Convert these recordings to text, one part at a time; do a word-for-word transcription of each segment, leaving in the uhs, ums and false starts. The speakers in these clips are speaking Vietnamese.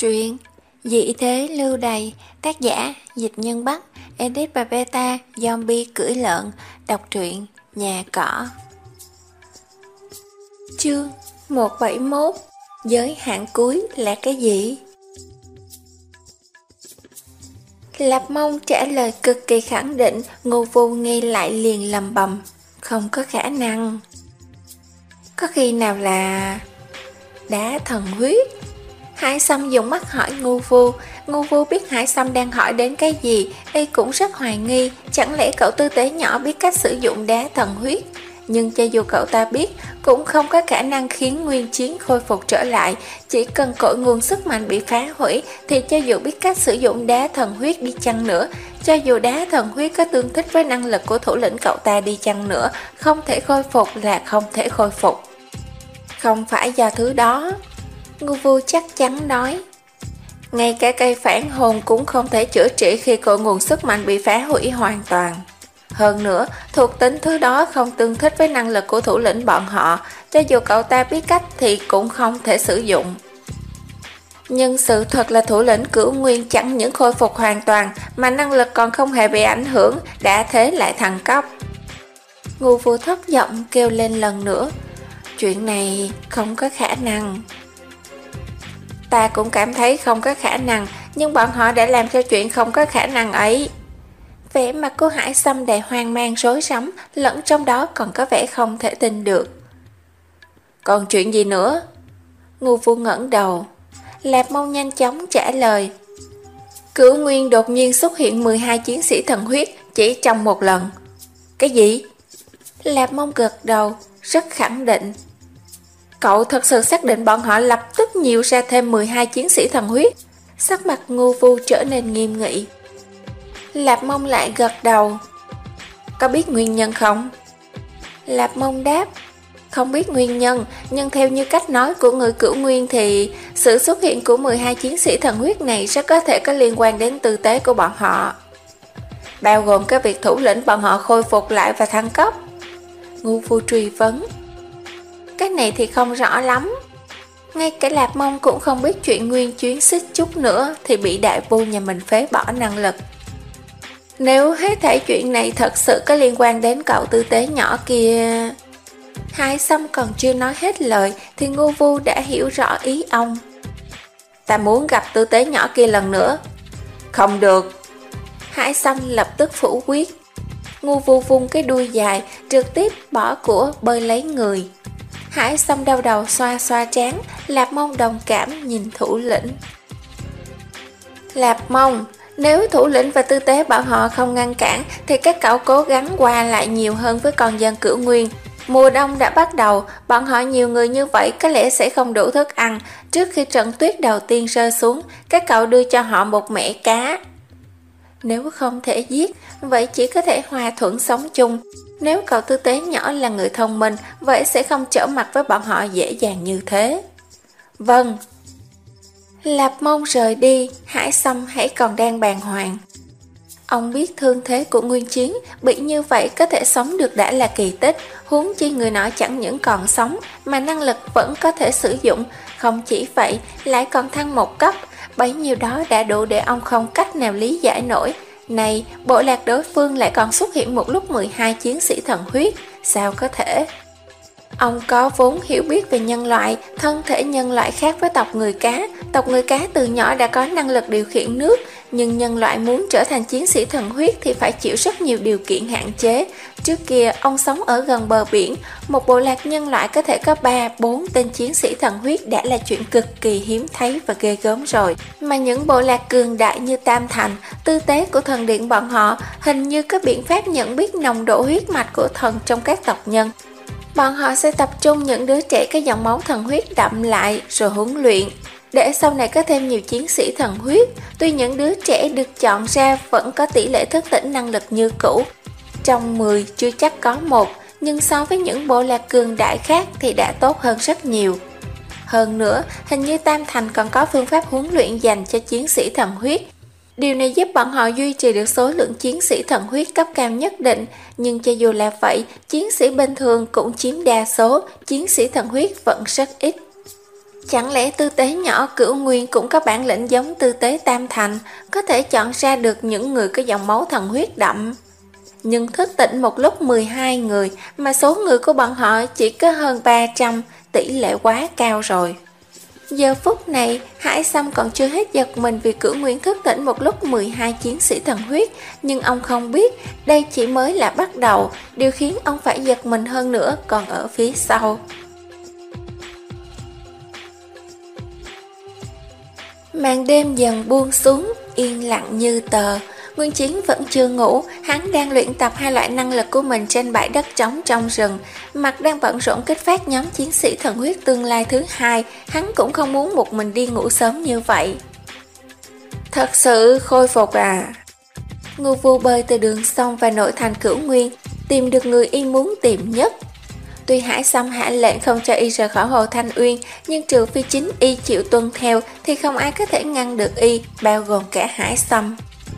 Truyện Dị thế lưu đày, tác giả Dịch Nhân Bắc, edit và beta Zombie cưỡi lợn, đọc truyện Nhà Cỏ. Chương một trăm bảy mươi mốt. Giới hạn cuối là cái gì? Lạp Mông trả lời cực kỳ khẳng định. Ngô Vô nghe lại liền lầm bầm: không có khả năng. Có khi nào là đá thần huyết? Hải Sâm dùng mắt hỏi Ngô Vô. Ngô Vô biết Hải Sâm đang hỏi đến cái gì, y cũng rất hoài nghi. Chẳng lẽ cậu tư tế nhỏ biết cách sử dụng đá thần huyết? Nhưng cho dù cậu ta biết, cũng không có khả năng khiến nguyên chiến khôi phục trở lại. Chỉ cần cội nguồn sức mạnh bị phá hủy, thì cho dù biết cách sử dụng đá thần huyết đi chăng nữa, cho dù đá thần huyết có tương thích với năng lực của thủ lĩnh cậu ta đi chăng nữa, không thể khôi phục là không thể khôi phục. Không phải do thứ đó, Ngô Vô chắc chắn nói. Ngay cả cây phản hồn cũng không thể chữa trị khi cội nguồn sức mạnh bị phá hủy hoàn toàn. Hơn nữa, thuộc tính thứ đó không tương thích với năng lực của thủ lĩnh bọn họ, cho dù cậu ta biết cách thì cũng không thể sử dụng. Nhưng sự thật là thủ lĩnh Cửu Nguyên chẳng những khôi phục hoàn toàn, mà năng lực còn không hề bị ảnh hưởng, đã thế lại thăng cấp. Ngô Vô thất vọng kêu lên lần nữa. Chuyện này không có khả năng. Ta cũng cảm thấy không có khả năng, nhưng bọn họ đã làm cho chuyện không có khả năng ấy. Vẻ mặt của Hải Sâm đầy hoang mang rối rắm, lẫn trong đó còn có vẻ không thể tin được. Còn chuyện gì nữa? Ngô Vô ngẩng đầu. Lạp Mông nhanh chóng trả lời. Cửu Nguyên đột nhiên xuất hiện mười hai chiến sĩ thần huyết chỉ trong một lần. Cái gì? Lạp Mông gật đầu, rất khẳng định. Cậu thật sự xác định bọn họ lập tức nhiều ra thêm mười hai chiến sĩ thần huyết? Sắc mặt Ngô Vô trở nên nghiêm nghị. Lạp Mông lại gật đầu. Có biết nguyên nhân không? Lạp Mông đáp. Không biết nguyên nhân, nhưng theo như cách nói của người Cửu Nguyên thì sự xuất hiện của mười hai chiến sĩ thần huyết này rất có thể có liên quan đến tư tế của bọn họ, bao gồm cái việc thủ lĩnh bọn họ khôi phục lại và thăng cấp. Ngô Vô truy vấn. Cái này thì không rõ lắm. Ngay cả Lạp Mông cũng không biết chuyện nguyên chuyến xích chút nữa thì bị đại vu nhà mình phế bỏ năng lực. Nếu hết thảy chuyện này thật sự có liên quan đến cậu tư tế nhỏ kia... Hải Sâm còn chưa nói hết lời thì Ngô Vô đã hiểu rõ ý ông. Ta muốn gặp tư tế nhỏ kia lần nữa. Không được. Hải Sâm lập tức phủ quyết. Ngô Vô vung cái đuôi dài, trực tiếp bỏ của bơi lấy người. Hải Sâm đau đầu xoa xoa trán. Lạp Mông đồng cảm nhìn thủ lĩnh. Lạp Mông, nếu thủ lĩnh và tư tế bọn họ không ngăn cản thì các cậu cố gắng qua lại nhiều hơn với con dân Cửu Nguyên. Mùa đông đã bắt đầu, bọn họ nhiều người như vậy có lẽ sẽ không đủ thức ăn. Trước khi trận tuyết đầu tiên rơi xuống, các cậu đưa cho họ một mẻ cá. Nếu không thể giết, vậy chỉ có thể hòa thuận sống chung. Nếu cậu tư tế nhỏ là người thông minh, vậy sẽ không trở mặt với bọn họ dễ dàng như thế. Vâng. Lạp Mông rời đi, Hải Sâm hãy còn đang bàng hoàng. Ông biết thương thế của Nguyên Chiến, bị như vậy có thể sống được đã là kỳ tích, huống chi người nọ chẳng những còn sống mà năng lực vẫn có thể sử dụng, không chỉ vậy lại còn thăng một cấp, bấy nhiêu đó đã đủ để ông không cách nào lý giải nổi. Này, bộ lạc đối phương lại còn xuất hiện một lúc mười hai chiến sĩ thần huyết, sao có thể? Ông có vốn hiểu biết về nhân loại, thân thể nhân loại khác với tộc người cá. Tộc người cá từ nhỏ đã có năng lực điều khiển nước, nhưng nhân loại muốn trở thành chiến sĩ thần huyết thì phải chịu rất nhiều điều kiện hạn chế. Trước kia, ông sống ở gần bờ biển, một bộ lạc nhân loại có thể có ba bốn tên chiến sĩ thần huyết đã là chuyện cực kỳ hiếm thấy và ghê gớm rồi. Mà những bộ lạc cường đại như Tam Thành, tư tế của thần điện bọn họ hình như có biện pháp nhận biết nồng độ huyết mạch của thần trong các tộc nhân. Bọn họ sẽ tập trung những đứa trẻ có dòng máu thần huyết đậm lại rồi huấn luyện, để sau này có thêm nhiều chiến sĩ thần huyết. Tuy những đứa trẻ được chọn ra vẫn có tỷ lệ thức tỉnh năng lực như cũ, trong mười chưa chắc có một, nhưng so với những bộ lạc cường đại khác thì đã tốt hơn rất nhiều. Hơn nữa, hình như Tam Thành còn có phương pháp huấn luyện dành cho chiến sĩ thần huyết. Điều này giúp bọn họ duy trì được số lượng chiến sĩ thần huyết cấp cao nhất định, nhưng cho dù là vậy, chiến sĩ bình thường cũng chiếm đa số, chiến sĩ thần huyết vẫn rất ít. Chẳng lẽ tư tế nhỏ Cửu Nguyên cũng có bản lĩnh giống tư tế Tam Thành, có thể chọn ra được những người có dòng máu thần huyết đậm? Nhưng thức tỉnh một lúc mười hai người, mà số người của bọn họ chỉ có hơn ba trăm, tỷ lệ quá cao rồi. Giờ phút này, Hải Sâm còn chưa hết giật mình vì Cửu Nguyên thức tỉnh một lúc mười hai chiến sĩ thần huyết, nhưng ông không biết đây chỉ mới là bắt đầu, điều khiến ông phải giật mình hơn nữa còn ở phía sau. Màn đêm dần buông xuống, yên lặng như tờ. Nguyên Chiến vẫn chưa ngủ, hắn đang luyện tập hai loại năng lực của mình trên bãi đất trống trong rừng. Mặt đang bận rộn kích phát nhóm chiến sĩ thần huyết tương lai thứ hai, hắn cũng không muốn một mình đi ngủ sớm như vậy. Thật sự khôi phục à? Ngô Vu bơi từ đường sông và nội thành Cửu Nguyên, tìm được người y muốn tìm nhất. Tuy Hải Sâm hạ lệnh không cho y rời khỏi Hồ Thanh Uyên, nhưng trừ phi chính y chịu tuân theo thì không ai có thể ngăn được y, bao gồm cả Hải Sâm.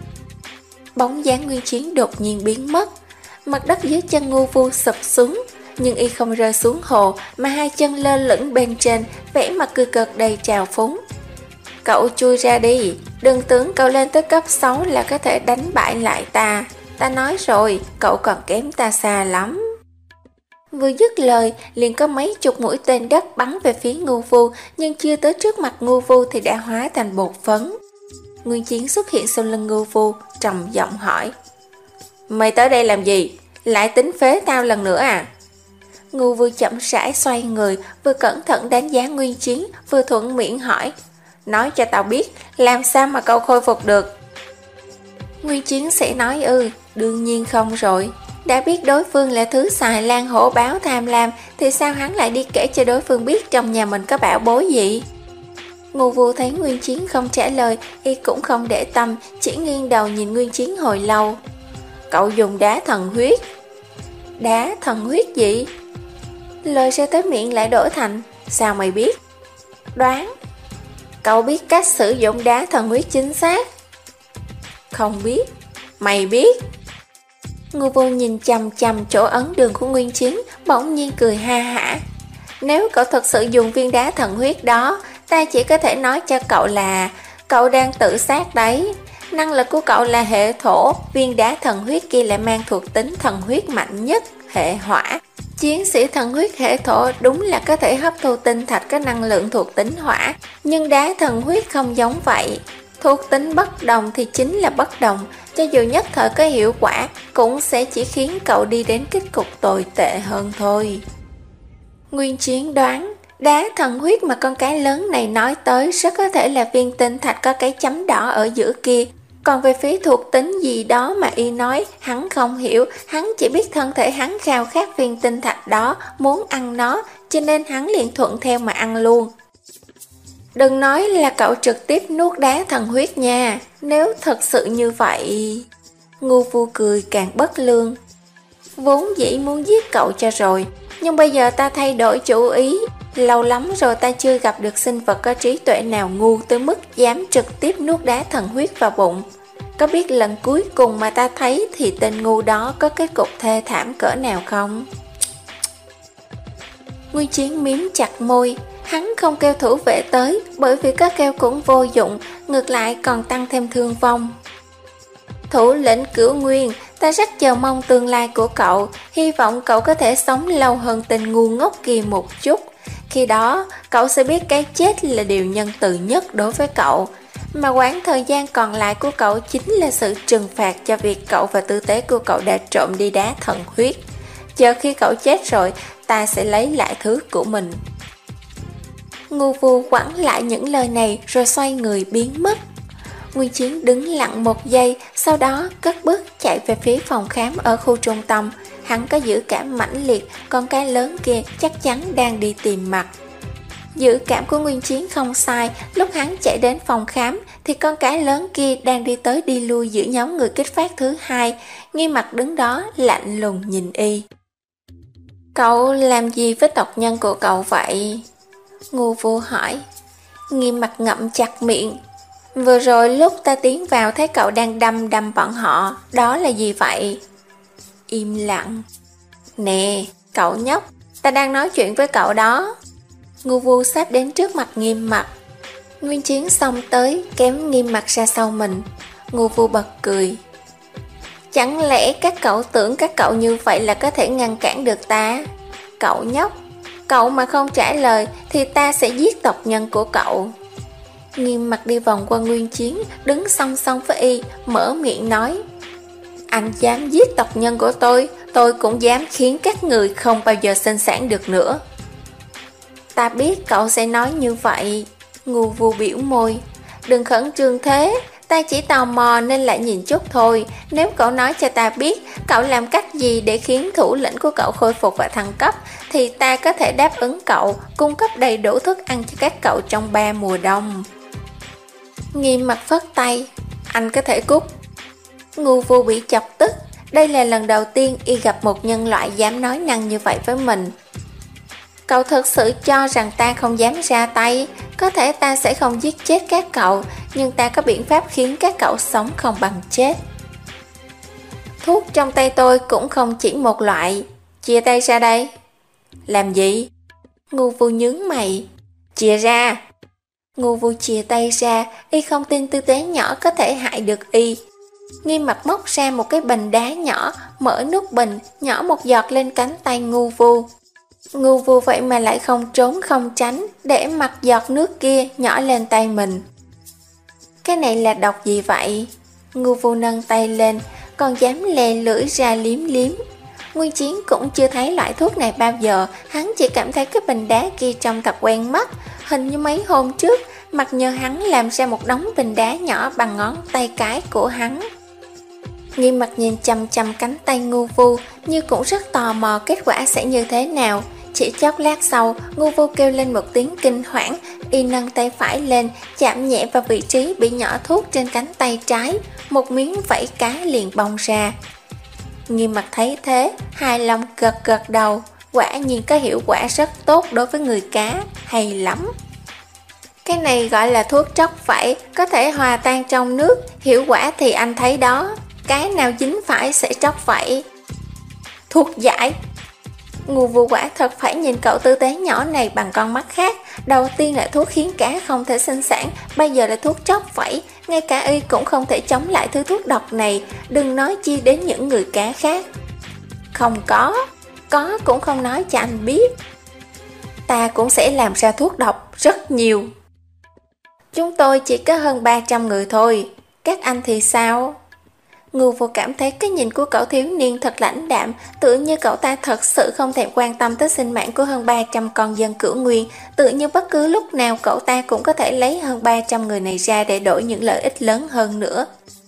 Bóng dáng Nguyên Chiến đột nhiên biến mất, mặt đất dưới chân Ngô Vu sụp xuống, nhưng y không rơi xuống hồ mà hai chân lơ lửng bên trên, vẻ mặt cười cợt đầy trào phúng. Cậu chui ra đi, đừng tưởng cậu lên tới cấp sáu là có thể đánh bại lại ta. Ta nói rồi, cậu còn kém ta xa lắm. Vừa dứt lời, liền có mấy chục mũi tên đất bắn về phía Ngô Vu, nhưng chưa tới trước mặt Ngô Vu thì đã hóa thành bột phấn. Nguyên Chiến xuất hiện sau lưng Ngô Vu, trầm giọng hỏi: Mày tới đây làm gì? Lại tính phế tao lần nữa à? Ngô Vu chậm rãi xoay người, vừa cẩn thận đánh giá Nguyên Chiến, vừa thuận miệng hỏi: Nói cho tao biết, làm sao mà cậu khôi phục được? Nguyên Chiến sẽ nói ư? Đương nhiên không rồi. Đã biết đối phương là thứ xài lan hổ báo tham lam, thì sao hắn lại đi kể cho đối phương biết trong nhà mình có bảo bối gì? Ngô Vu thấy Nguyên Chiến không trả lời, y cũng không để tâm, chỉ nghiêng đầu nhìn Nguyên Chiến hồi lâu. Cậu dùng đá thần huyết. Đá thần huyết gì? Lời ra tới miệng lại đổi thành: Sao mày biết? Đoán. Cậu biết cách sử dụng đá thần huyết chính xác? Không biết. Mày biết? Ngô Vu nhìn chằm chằm chỗ ấn đường của Nguyên Chiến, bỗng nhiên cười ha hả. Nếu cậu thật sự dùng viên đá thần huyết đó, ta chỉ có thể nói cho cậu là cậu đang tự sát đấy. Năng lực của cậu là hệ thổ, viên đá thần huyết kia lại mang thuộc tính thần huyết mạnh nhất, hệ hỏa. Chiến sĩ thần huyết hệ thổ đúng là có thể hấp thu tinh thạch có năng lượng thuộc tính hỏa, nhưng đá thần huyết không giống vậy. Thuộc tính bất đồng thì chính là bất đồng, cho dù nhất thời có hiệu quả, cũng sẽ chỉ khiến cậu đi đến kết cục tồi tệ hơn thôi. Nguyên Chiến đoán, đá thần huyết mà con cá lớn này nói tới rất có thể là viên tinh thạch có cái chấm đỏ ở giữa kia. Còn về phía thuộc tính gì đó mà y nói, hắn không hiểu, hắn chỉ biết thân thể hắn khao khát viên tinh thạch đó, muốn ăn nó, cho nên hắn liền thuận theo mà ăn luôn. Đừng nói là cậu trực tiếp nuốt đá thần huyết nha, nếu thật sự như vậy... Ngô Vu cười càng bất lương. Vốn dĩ muốn giết cậu cho rồi, nhưng bây giờ ta thay đổi chủ ý. Lâu lắm rồi ta chưa gặp được sinh vật có trí tuệ nào ngu tới mức dám trực tiếp nuốt đá thần huyết vào bụng. Có biết lần cuối cùng mà ta thấy thì tên ngu đó có kết cục thê thảm cỡ nào không? Nguyên Chiến miếm chặt môi. Hắn không kêu thủ vệ tới, bởi vì có kêu cũng vô dụng, ngược lại còn tăng thêm thương vong. Thủ lĩnh Cửu Nguyên, ta rất chờ mong tương lai của cậu, hy vọng cậu có thể sống lâu hơn tên ngu ngốc kia một chút. Khi đó, cậu sẽ biết cái chết là điều nhân từ nhất đối với cậu, mà quãng thời gian còn lại của cậu chính là sự trừng phạt cho việc cậu và tư tế của cậu đã trộm đi đá thần huyết. Chờ khi cậu chết rồi, ta sẽ lấy lại thứ của mình. Ngô Vu quẳng lại những lời này rồi xoay người biến mất. Nguyên Chiến đứng lặng một giây, sau đó cất bước chạy về phía phòng khám ở khu trung tâm. Hắn có dự cảm mãnh liệt, con cái lớn kia chắc chắn đang đi tìm mặt. Dự cảm của Nguyên Chiến không sai, lúc hắn chạy đến phòng khám thì con cái lớn kia đang đi tới đi lui giữa nhóm người kích phát thứ hai, nghiêm mặt đứng đó lạnh lùng nhìn y. Cậu làm gì với tộc nhân của cậu vậy? Ngô Vu hỏi. Nghiêm mặt ngậm chặt miệng. Vừa rồi lúc ta tiến vào thấy cậu đang đâm đâm bọn họ, đó là gì vậy? Im lặng. Nè, cậu nhóc, ta đang nói chuyện với cậu đó. Ngưu Vu sắp đến trước mặt Nghiêm Mặc. Nguyên Chiến xông tới kéo Nghiêm Mặc ra sau mình. Ngưu Vu bật cười. Chẳng lẽ các cậu tưởng các cậu như vậy là có thể ngăn cản được ta? Cậu nhóc, cậu mà không trả lời thì ta sẽ giết tộc nhân của cậu. Nghiêm Mặc đi vòng qua Nguyên Chiến, đứng song song với y, mở miệng nói. Anh dám giết tộc nhân của tôi, tôi cũng dám khiến các người không bao giờ sinh sản được nữa. Ta biết cậu sẽ nói như vậy. Ngưu Vu biểu môi. Đừng khẩn trương thế, ta chỉ tò mò nên lại nhìn chút thôi. Nếu cậu nói cho ta biết cậu làm cách gì để khiến thủ lĩnh của cậu khôi phục và thăng cấp, thì ta có thể đáp ứng cậu, cung cấp đầy đủ thức ăn cho các cậu trong ba mùa đông. Nghiêm Mặc phất tay. Anh có thể cút. Ngưu Vu bị chọc tức. Đây là lần đầu tiên y gặp một nhân loại dám nói năng như vậy với mình. Cậu thật sự cho rằng ta không dám ra tay? Có thể ta sẽ không giết chết các cậu, nhưng ta có biện pháp khiến các cậu sống không bằng chết. Thuốc trong tay tôi cũng không chỉ một loại. Chia tay ra đây. Làm gì? Ngưu Vu nhướng mày. Chia ra. Ngưu Vu chia tay ra. Y không tin tư tế nhỏ có thể hại được y. Nghiêm Mặc móc ra một cái bình đá nhỏ, mở nút bình, nhỏ một giọt lên cánh tay Ngưu Vu. Ngưu Vu vậy mà lại không trốn không tránh, để mặc giọt nước kia nhỏ lên tay mình. Cái này là độc gì vậy? Ngưu Vu nâng tay lên, còn dám lè lưỡi ra liếm liếm. Nguyên Chiến cũng chưa thấy loại thuốc này bao giờ, hắn chỉ cảm thấy cái bình đá kia trông thật quen mắt. Hình như mấy hôm trước, Mặc Nhơ hắn làm ra một đống bình đá nhỏ bằng ngón tay cái của hắn. Nghiêm Mặc nhìn chằm chằm cánh tay Ngưu Vu, như cũng rất tò mò kết quả sẽ như thế nào. Chỉ chốc lát sau, Ngưu Vu kêu lên một tiếng kinh hoảng, y nâng tay phải lên, chạm nhẹ vào vị trí bị nhỏ thuốc trên cánh tay trái, một miếng vảy cá liền bong ra. Nghiêm Mặc thấy thế, hài lòng gật gật đầu, quả nhiên có hiệu quả rất tốt đối với người cá, hay lắm. Cái này gọi là thuốc tróc vảy, có thể hòa tan trong nước, hiệu quả thì anh thấy đó, cái nào dính phải sẽ tróc vảy. Thuốc giải. Ngưu Vu quả thật phải nhìn cậu tư tế nhỏ này bằng con mắt khác. Đầu tiên là thuốc khiến cá không thể sinh sản, bây giờ là thuốc tróc vảy. Ngay cả y cũng không thể chống lại thứ thuốc độc này, đừng nói chi đến những người cá khác. Không có, có cũng không nói cho anh biết. Ta cũng sẽ làm ra thuốc độc rất nhiều. Chúng tôi chỉ có hơn ba trăm người thôi, các anh thì sao? Ngưu Vu cảm thấy cái nhìn của cậu thiếu niên thật lãnh đạm, tự như cậu ta thật sự không thèm quan tâm tới sinh mạng của hơn ba trăm con dân Cửu Nguyên, tự như bất cứ lúc nào cậu ta cũng có thể lấy hơn ba trăm người này ra để đổi những lợi ích lớn hơn nữa.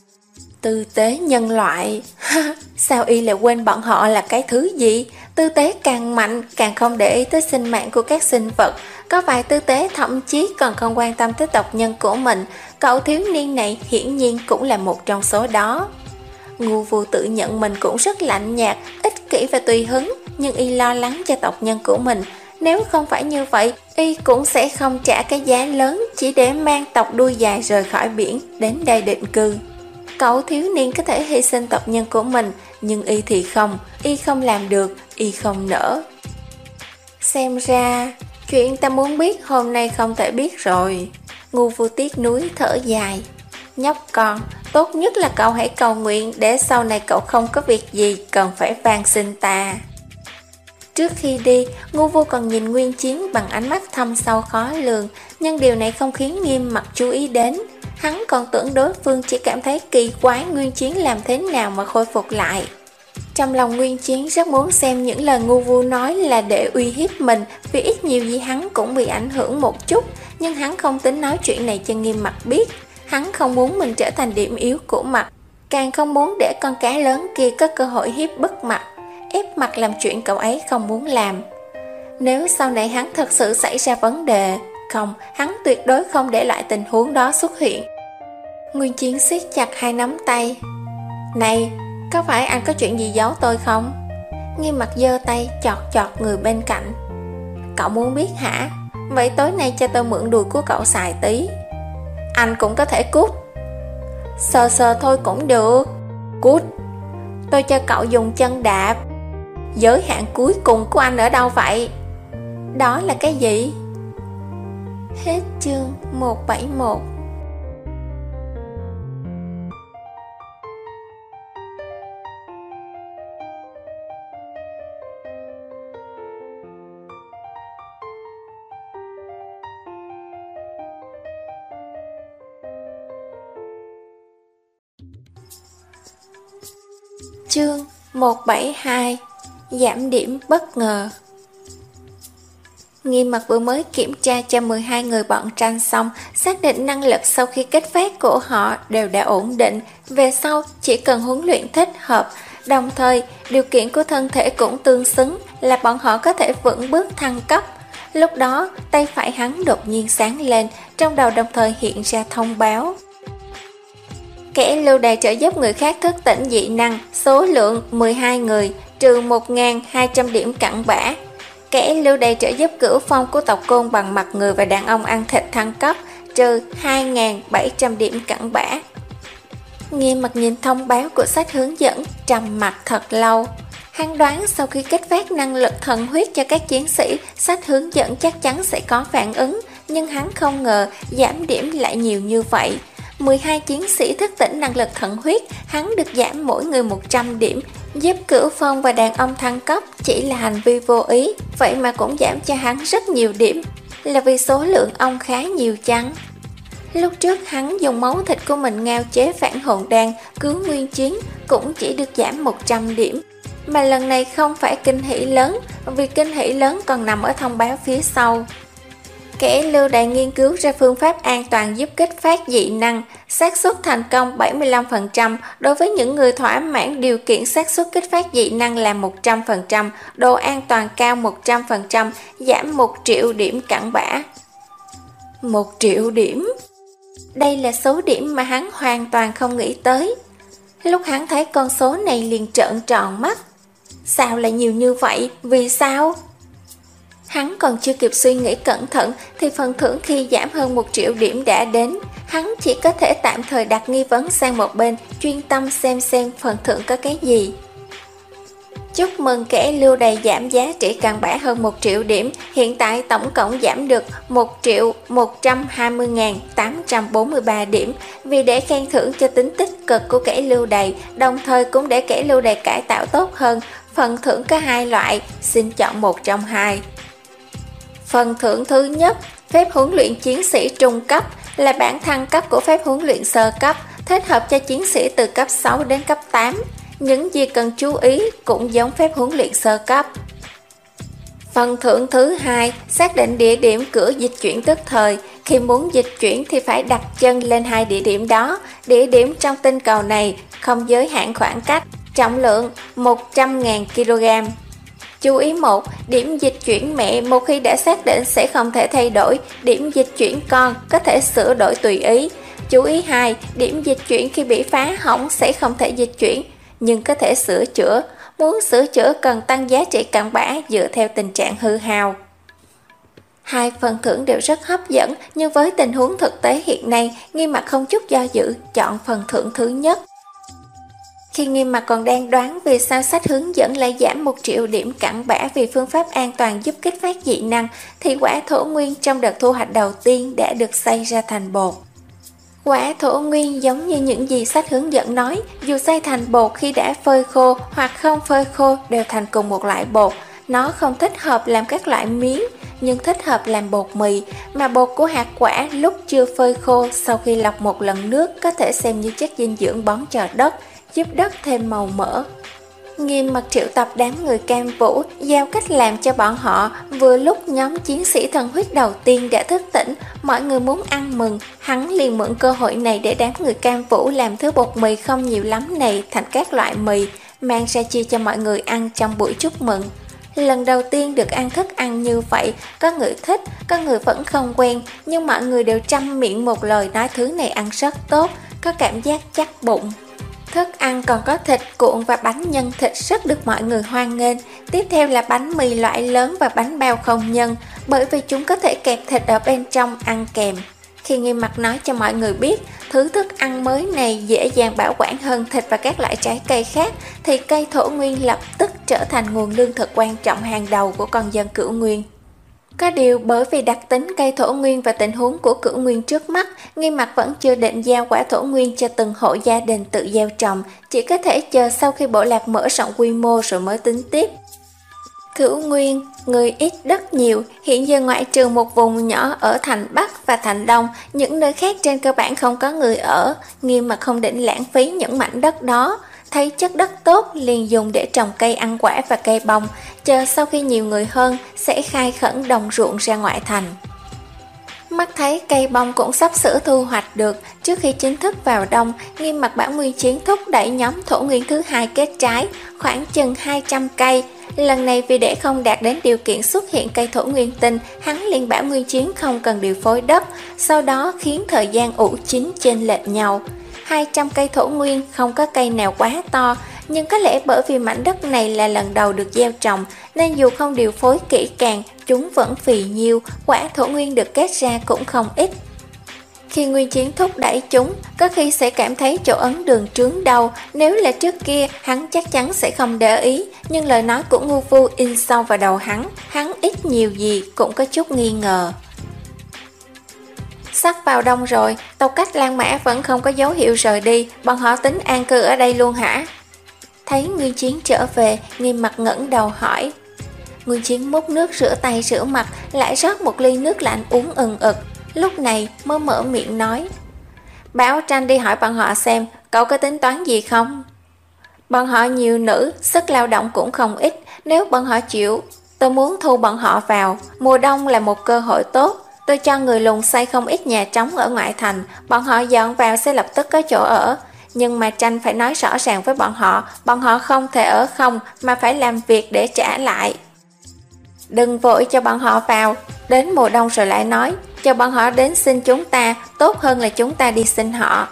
Tư tế nhân loại, sao y lại quên bọn họ là cái thứ gì? Tư tế càng mạnh, càng không để ý tới sinh mạng của các sinh vật, có vài tư tế thậm chí còn không quan tâm tới tộc nhân của mình, cậu thiếu niên này hiển nhiên cũng là một trong số đó. Ngưu Vu tự nhận mình cũng rất lạnh nhạt, ích kỷ và tùy hứng, nhưng y lo lắng cho tộc nhân của mình. Nếu không phải như vậy, y cũng sẽ không trả cái giá lớn chỉ để mang tộc đuôi dài rời khỏi biển đến đây định cư. Cậu thiếu niên có thể hy sinh tộc nhân của mình, nhưng y thì không, y không làm được, y không nỡ. Xem ra, chuyện ta muốn biết hôm nay không thể biết rồi. Ngưu Vu tiếc nuối thở dài. Nhóc con, tốt nhất là cậu hãy cầu nguyện để sau này cậu không có việc gì cần phải van xin ta. Trước khi đi, Ngưu Vu còn nhìn Nguyên Chiến bằng ánh mắt thâm sâu khó lường, nhưng điều này không khiến Nghiêm Mặc chú ý đến. Hắn còn tưởng đối phương chỉ cảm thấy kỳ quái Nguyên Chiến làm thế nào mà khôi phục lại. Trong lòng Nguyên Chiến rất muốn xem những lời Ngưu Vu nói là để uy hiếp mình, vì ít nhiều gì hắn cũng bị ảnh hưởng một chút, nhưng hắn không tính nói chuyện này cho Nghiêm Mặc biết. Hắn không muốn mình trở thành điểm yếu của Mặc, càng không muốn để con cá lớn kia có cơ hội hiếp bức Mặc, ép Mặc làm chuyện cậu ấy không muốn làm. Nếu sau này hắn thật sự xảy ra vấn đề, không, hắn tuyệt đối không để lại tình huống đó xuất hiện. Nguyên Chiến siết chặt hai nắm tay. Này, có phải anh có chuyện gì giấu tôi không? Nghiêm Mặc giơ tay chọt chọt người bên cạnh. Cậu muốn biết hả? Vậy tối nay cho tôi mượn đùi của cậu xài tí. Anh cũng có thể cút. Sờ sờ thôi cũng được. Cút. Tôi cho cậu dùng chân đạp. Giới hạn cuối cùng của anh ở đâu vậy? Đó là cái gì? Hết chương một bảy một. Chương một bảy hai. Giảm điểm bất ngờ. Nghiêm Mặt vừa mới kiểm tra cho mười hai người bọn tranh xong, xác định năng lực sau khi kết phát của họ đều đã ổn định, về sau chỉ cần huấn luyện thích hợp, đồng thời điều kiện của thân thể cũng tương xứng là bọn họ có thể vững bước thăng cấp. Lúc đó, tay phải hắn đột nhiên sáng lên, trong đầu đồng thời hiện ra thông báo. Kẻ lưu đày trợ giúp người khác thức tỉnh dị năng, số lượng mười hai người, trừ một nghìn hai trăm điểm cặn bã. Kẻ lưu đày trợ giúp cửu phong của tộc Côn Bằng mặt người và đàn ông ăn thịt thăng cấp, trừ hai nghìn bảy trăm điểm cặn bã. Nghiêm Mặt nhìn thông báo của sách hướng dẫn, trầm mặt thật lâu. Hắn đoán sau khi kích phát năng lực thần huyết cho các chiến sĩ, sách hướng dẫn chắc chắn sẽ có phản ứng, nhưng hắn không ngờ giảm điểm lại nhiều như vậy. mười hai chiến sĩ thức tỉnh năng lực thần huyết, hắn được giảm mỗi người một trăm điểm, giúp cửu phong và đàn ông thăng cấp chỉ là hành vi vô ý, vậy mà cũng giảm cho hắn rất nhiều điểm, là vì số lượng ong khá nhiều chăng? Lúc trước hắn dùng máu thịt của mình ngao chế phản hồn đan cứu nguyên chiến cũng chỉ được giảm một trăm điểm, mà lần này không phải kinh hỷ lớn, vì kinh hỷ lớn còn nằm ở thông báo phía sau. Kẻ lưu đày nghiên cứu ra phương pháp an toàn giúp kích phát dị năng, xác suất thành công bảy mươi lăm phần trăm, đối với những người thỏa mãn điều kiện xác suất kích phát dị năng là một trăm phần trăm, độ an toàn cao một trăm phần trăm, giảm một triệu điểm cặn bã. một triệu điểm? Đây là số điểm mà hắn hoàn toàn không nghĩ tới. Lúc hắn thấy con số này liền trợn tròn mắt. Sao lại nhiều như vậy? Vì sao? Hắn còn chưa kịp suy nghĩ cẩn thận thì phần thưởng khi giảm hơn một triệu điểm đã đến. Hắn chỉ có thể tạm thời đặt nghi vấn sang một bên, chuyên tâm xem xem phần thưởng có cái gì. Chúc mừng kẻ lưu đày giảm giá trị cặn bã hơn một triệu điểm, hiện tại tổng cộng giảm được một triệu một trăm hai mươi nghìn tám trăm bốn mươi ba điểm. Vì để khen thưởng cho tính tích cực của kẻ lưu đày, đồng thời cũng để kẻ lưu đày cải tạo tốt hơn, phần thưởng có hai loại, xin chọn một trong hai. Phần thưởng thứ nhất, phép huấn luyện chiến sĩ trung cấp, là bản thăng cấp của phép huấn luyện sơ cấp, thích hợp cho chiến sĩ từ cấp sáu đến cấp tám. Những gì cần chú ý cũng giống phép huấn luyện sơ cấp. Phần thưởng thứ hai, xác định địa điểm cửa dịch chuyển tức thời. Khi muốn dịch chuyển thì phải đặt chân lên hai địa điểm đó. Địa điểm trong tinh cầu này không giới hạn khoảng cách, trọng lượng một trăm nghìn ki lô gam. Chú ý một, điểm dịch chuyển mẹ một khi đã xác định sẽ không thể thay đổi, điểm dịch chuyển con có thể sửa đổi tùy ý. Chú ý hai, điểm dịch chuyển khi bị phá hỏng sẽ không thể dịch chuyển, nhưng có thể sửa chữa. Muốn sửa chữa cần tăng giá trị cặn bã dựa theo tình trạng hư hao. Hai phần thưởng đều rất hấp dẫn, nhưng với tình huống thực tế hiện nay, Nghiêm Mặt không chút do dự chọn phần thưởng thứ nhất. Khi Nghiêm Mặt còn đang đoán vì sao sách hướng dẫn lại giảm một triệu điểm cặn bã vì phương pháp an toàn giúp kích phát dị năng, thì quả thổ nguyên trong đợt thu hoạch đầu tiên đã được xay ra thành bột. Quả thổ nguyên giống như những gì sách hướng dẫn nói, dù xay thành bột khi đã phơi khô hoặc không phơi khô đều thành cùng một loại bột. Nó không thích hợp làm các loại miếng, nhưng thích hợp làm bột mì, mà bột của hạt quả lúc chưa phơi khô sau khi lọc một lần nước có thể xem như chất dinh dưỡng bón cho đất, giúp đất thêm màu mỡ. Nghiêm Mặt triệu tập đám người Cam Vũ, giao cách làm cho bọn họ. Vừa lúc nhóm chiến sĩ thần huyết đầu tiên đã thức tỉnh, mọi người muốn ăn mừng, hắn liền mượn cơ hội này để đám người Cam Vũ làm thứ bột mì không nhiều lắm này thành các loại mì, mang ra chia cho mọi người ăn trong buổi chúc mừng. Lần đầu tiên được ăn thức ăn như vậy, có người thích, có người vẫn không quen, nhưng mọi người đều trăm miệng một lời nói thứ này ăn rất tốt, có cảm giác chắc bụng. Thức ăn còn có thịt cuộn và bánh nhân thịt rất được mọi người hoan nghênh. Tiếp theo là bánh mì loại lớn và bánh bao không nhân, bởi vì chúng có thể kẹp thịt ở bên trong ăn kèm. Khi Nghiêm Mặt nói cho mọi người biết thứ thức ăn mới này dễ dàng bảo quản hơn thịt và các loại trái cây khác, thì cây thổ nguyên lập tức trở thành nguồn lương thực quan trọng hàng đầu của con dân Cửu Nguyên. Có điều bởi vì đặc tính cây thổ nguyên và tình huống của cửu nguyên trước mắt, Nghiêm Mặc vẫn chưa định giao quả thổ nguyên cho từng hộ gia đình tự gieo trồng, chỉ có thể chờ sau khi bộ lạc mở rộng quy mô rồi mới tính tiếp. Cửu nguyên, người ít đất nhiều, hiện giờ ngoại trừ một vùng nhỏ ở thành Bắc và thành Đông, những nơi khác trên cơ bản không có người ở. Nghiêm Mặc không định lãng phí những mảnh đất đó, thấy chất đất tốt liền dùng để trồng cây ăn quả và cây bông, chờ sau khi nhiều người hơn sẽ khai khẩn đồng ruộng ra ngoại thành. Mắt thấy cây bông cũng sắp sửa thu hoạch được, trước khi chính thức vào đông, Nghiêm Mặc bảo Nguyên Chiến thúc đẩy nhóm thổ nguyên thứ hai kết trái, khoảng chừng hai trăm cây. Lần này vì để không đạt đến điều kiện xuất hiện cây thổ nguyên tinh, hắn liền bảo Nguyên Chiến không cần điều phối đất, sau đó khiến thời gian ủ chín chênh lệch nhau. hai trăm cây thổ nguyên không có cây nào quá to, nhưng có lẽ bởi vì mảnh đất này là lần đầu được gieo trồng, nên dù không điều phối kỹ càng, chúng vẫn phì nhiêu, quả thổ nguyên được kết ra cũng không ít. Khi Nguyên Chiến thúc đẩy chúng, có khi sẽ cảm thấy chỗ ấn đường trướng đau, nếu là trước kia hắn chắc chắn sẽ không để ý, nhưng lời nói của ngu vu in sâu vào đầu hắn, hắn ít nhiều gì cũng có chút nghi ngờ. Sắp vào đông rồi, tàu cách Lan Mã vẫn không có dấu hiệu rời đi, bọn họ tính an cư ở đây luôn hả? Thấy Nguyên Chiến trở về, Nghiêm Mặc ngẩng đầu hỏi. Nguyên Chiến múc nước rửa tay rửa mặt, lại rót một ly nước lạnh uống ừng ực, lúc này mới mở miệng nói. Bảo Tranh đi hỏi bọn họ xem, cậu có tính toán gì không? Bọn họ nhiều nữ, sức lao động cũng không ít, nếu bọn họ chịu, tôi muốn thu bọn họ vào, mùa đông là một cơ hội tốt. Tôi cho người lùn xây không ít nhà trống ở ngoại thành, bọn họ dọn vào sẽ lập tức có chỗ ở. Nhưng mà Tranh phải nói rõ ràng với bọn họ, bọn họ không thể ở không mà phải làm việc để trả lại. Đừng vội cho bọn họ vào, đến mùa đông rồi lại nói, cho bọn họ đến xin chúng ta, tốt hơn là chúng ta đi xin họ.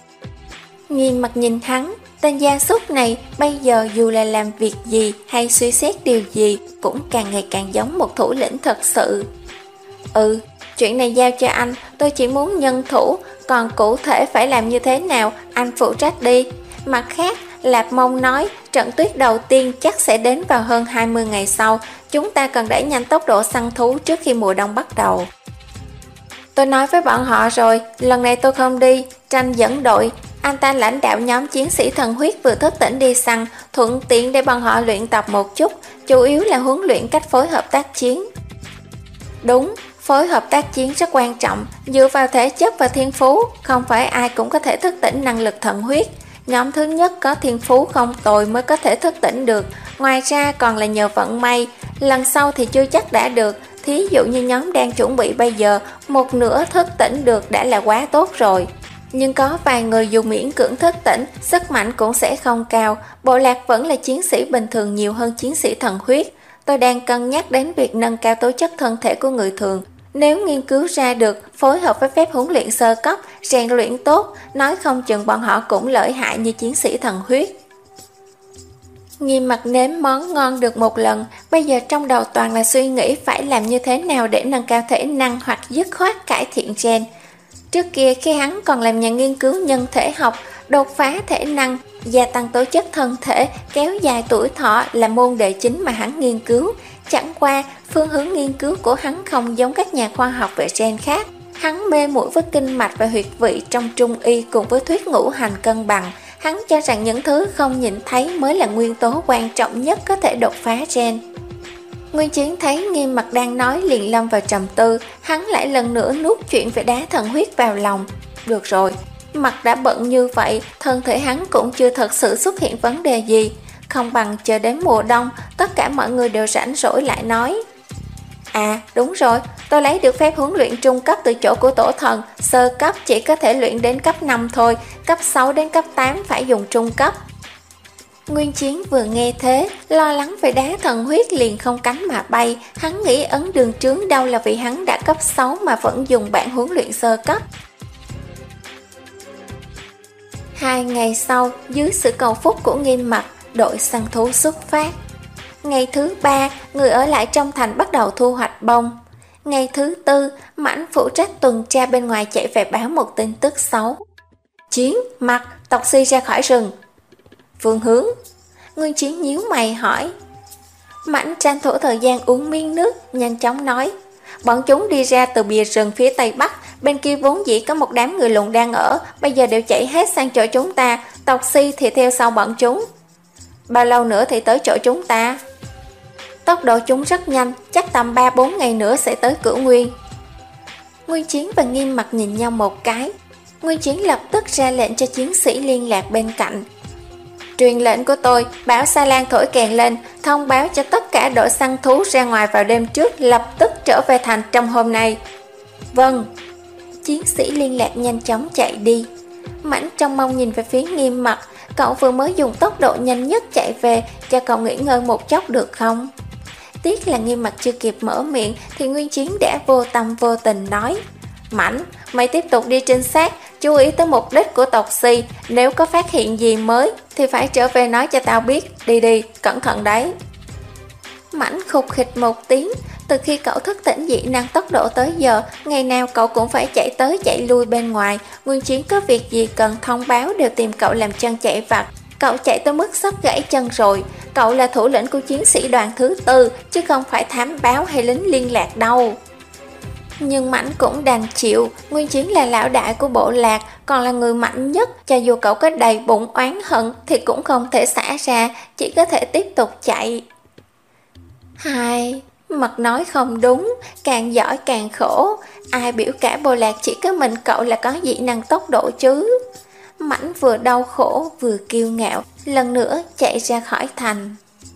Nghiêm Mặc nhìn hắn, tên gia súc này bây giờ dù là làm việc gì hay suy xét điều gì cũng càng ngày càng giống một thủ lĩnh thật sự. Ừ, chuyện này giao cho anh, tôi chỉ muốn nhân thủ, còn cụ thể phải làm như thế nào, anh phụ trách đi. Mặt khác, Lạp Mông nói trận tuyết đầu tiên chắc sẽ đến vào hơn hai mươi ngày sau, chúng ta cần đẩy nhanh tốc độ săn thú trước khi mùa đông bắt đầu. Tôi nói với bọn họ rồi, lần này tôi không đi, Tranh dẫn đội, anh ta lãnh đạo nhóm chiến sĩ thần huyết vừa thức tỉnh đi săn, thuận tiện để bọn họ luyện tập một chút, chủ yếu là huấn luyện cách phối hợp tác chiến. Đúng, phối hợp tác chiến rất quan trọng, dựa vào thể chất và thiên phú, không phải ai cũng có thể thức tỉnh năng lực thần huyết. Nhóm thứ nhất có thiên phú không tồi mới có thể thức tỉnh được, ngoài ra còn là nhờ vận may, lần sau thì chưa chắc đã được. Thí dụ như nhóm đang chuẩn bị bây giờ, một nửa thức tỉnh được đã là quá tốt rồi. Nhưng có vài người dù miễn cưỡng thức tỉnh, sức mạnh cũng sẽ không cao, bộ lạc vẫn là chiến sĩ bình thường nhiều hơn chiến sĩ thần huyết. Tôi đang cân nhắc đến việc nâng cao tố chất thân thể của người thường. Nếu nghiên cứu ra được, phối hợp với phép huấn luyện sơ cấp, rèn luyện tốt, nói không chừng bọn họ cũng lợi hại như chiến sĩ thần huyết. Nghiêm Mặc nếm món ngon được một lần, bây giờ trong đầu toàn là suy nghĩ phải làm như thế nào để nâng cao thể năng hoặc dứt khoát cải thiện gen. Trước kia khi hắn còn làm nhà nghiên cứu nhân thể học, đột phá thể năng, gia tăng tố chất thân thể, kéo dài tuổi thọ là môn đề chính mà hắn nghiên cứu. Chẳng qua, phương hướng nghiên cứu của hắn không giống các nhà khoa học về gen khác. Hắn mê muội với kinh mạch và huyệt vị trong trung y cùng với thuyết ngũ hành cân bằng. Hắn cho rằng những thứ không nhìn thấy mới là nguyên tố quan trọng nhất có thể đột phá gen. Nguyên Chiến thấy Nghiêm Mặc đang nói liền lâm vào trầm tư, hắn lại lần nữa nuốt chuyện về đá thần huyết vào lòng. Được rồi, mặt đã bận như vậy, thân thể hắn cũng chưa thật sự xuất hiện vấn đề gì. Không bằng chờ đến mùa đông, tất cả mọi người đều rảnh rỗi lại nói. À, đúng rồi, tôi lấy được phép huấn luyện trung cấp từ chỗ của tổ thần, sơ cấp chỉ có thể luyện đến cấp năm thôi, cấp sáu đến cấp tám phải dùng trung cấp. Nguyên Chiến vừa nghe thế, lo lắng về đá thần huyết liền không cánh mà bay, hắn nghĩ ấn đường trướng đâu là vì hắn đã cấp sáu mà vẫn dùng bản huấn luyện sơ cấp. Hai ngày sau, dưới sự cầu phúc của Nghiêm Mặc, đội săn thú xuất phát. Ngày thứ ba, người ở lại trong thành bắt đầu thu hoạch bông. Ngày thứ tư, Mãnh phụ trách tuần tra bên ngoài chạy về báo một tin tức xấu. Chiến, Mặc, tộc Si ra khỏi rừng. Phương hướng? Nguyên Chiến nhíu mày hỏi. Mãnh tranh thủ thời gian uống miếng nước, nhanh chóng nói. Bọn chúng đi ra từ bìa rừng phía tây bắc, bên kia vốn dĩ có một đám người lùn đang ở, bây giờ đều chạy hết sang chỗ chúng ta, tộc Si thì theo sau bọn chúng. Bao lâu nữa thì tới chỗ chúng ta? Tốc độ chúng rất nhanh, chắc tầm ba bốn ngày nữa sẽ tới Cửu Nguyên. Nguyên Chiến và Nghiêm Mặc nhìn nhau một cái. Nguyên Chiến lập tức ra lệnh cho chiến sĩ liên lạc bên cạnh. Truyền lệnh của tôi, bảo Sa Lan thổi kèn lên, thông báo cho tất cả đội săn thú ra ngoài vào đêm trước, lập tức trở về thành trong hôm nay. Vâng. Chiến sĩ liên lạc nhanh chóng chạy đi. Mãnh trong mong nhìn về phía Nghiêm Mặc. Cậu vừa mới dùng tốc độ nhanh nhất chạy về, cho cậu nghỉ ngơi một chốc được không? Tiếc là Nghiêm Mặc chưa kịp mở miệng thì Nguyên Chiến đã vô tâm vô tình nói: Mãnh, mày tiếp tục đi trinh sát, chú ý tới mục đích của tộc Si, nếu có phát hiện gì mới thì phải trở về nói cho tao biết, đi đi, cẩn thận đấy. Mãnh khục khịch một tiếng, từ khi cậu thức tỉnh dị năng tốc độ tới giờ, ngày nào cậu cũng phải chạy tới chạy lui bên ngoài, Nguyên Chiến có việc gì cần thông báo đều tìm cậu làm chân chạy vặt. Cậu chạy tới mức sắp gãy chân rồi, cậu là thủ lĩnh của chiến sĩ đoàn thứ tư, chứ không phải thám báo hay lính liên lạc đâu. Nhưng Mãnh cũng đành chịu, Nguyên Chiến là lão đại của bộ lạc, còn là người mạnh nhất, cho dù cậu có đầy bụng oán hận thì cũng không thể xả ra, chỉ có thể tiếp tục chạy. Hai, Mật nói không đúng, càng giỏi càng khổ, ai biểu cả bộ lạc chỉ có mình cậu là có dị năng tốc độ chứ. Mãnh vừa đau khổ vừa kiêu ngạo, lần nữa chạy ra khỏi thành.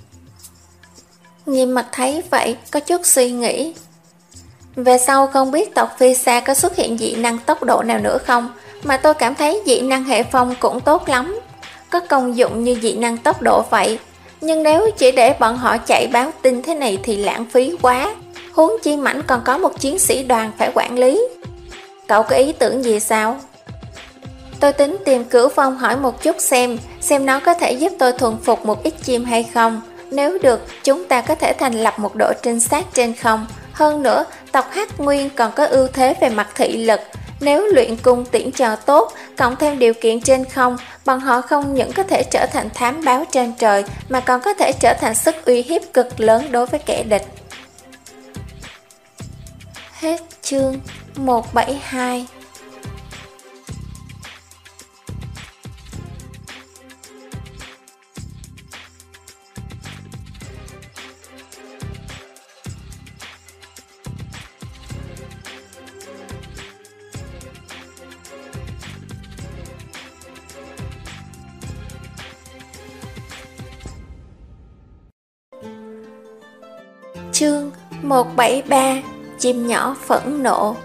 Nghiêm Mặc thấy vậy, có chút suy nghĩ. Về sau không biết tộc Phi Sa có xuất hiện dị năng tốc độ nào nữa không, mà tôi cảm thấy dị năng hệ phong cũng tốt lắm, có công dụng như dị năng tốc độ vậy. Nhưng nếu chỉ để bọn họ chạy báo tin thế này thì lãng phí quá, huống chi Mãnh còn có một chiến sĩ đoàn phải quản lý. Cậu có ý tưởng gì sao? Tôi tính tìm Cửu Phong hỏi một chút xem, xem nó có thể giúp tôi thuần phục một ít chim hay không. Nếu được, chúng ta có thể thành lập một đội trinh sát trên không. Hơn nữa, tộc Hắc Nguyên còn có ưu thế về mặt thị lực. Nếu luyện cung tiễn trò tốt, cộng thêm điều kiện trên không, bọn họ không những có thể trở thành thám báo trên trời, mà còn có thể trở thành sức uy hiếp cực lớn đối với kẻ địch. Hết chương một bảy hai. Chương một bảy ba. Chim nhỏ phẫn nộ.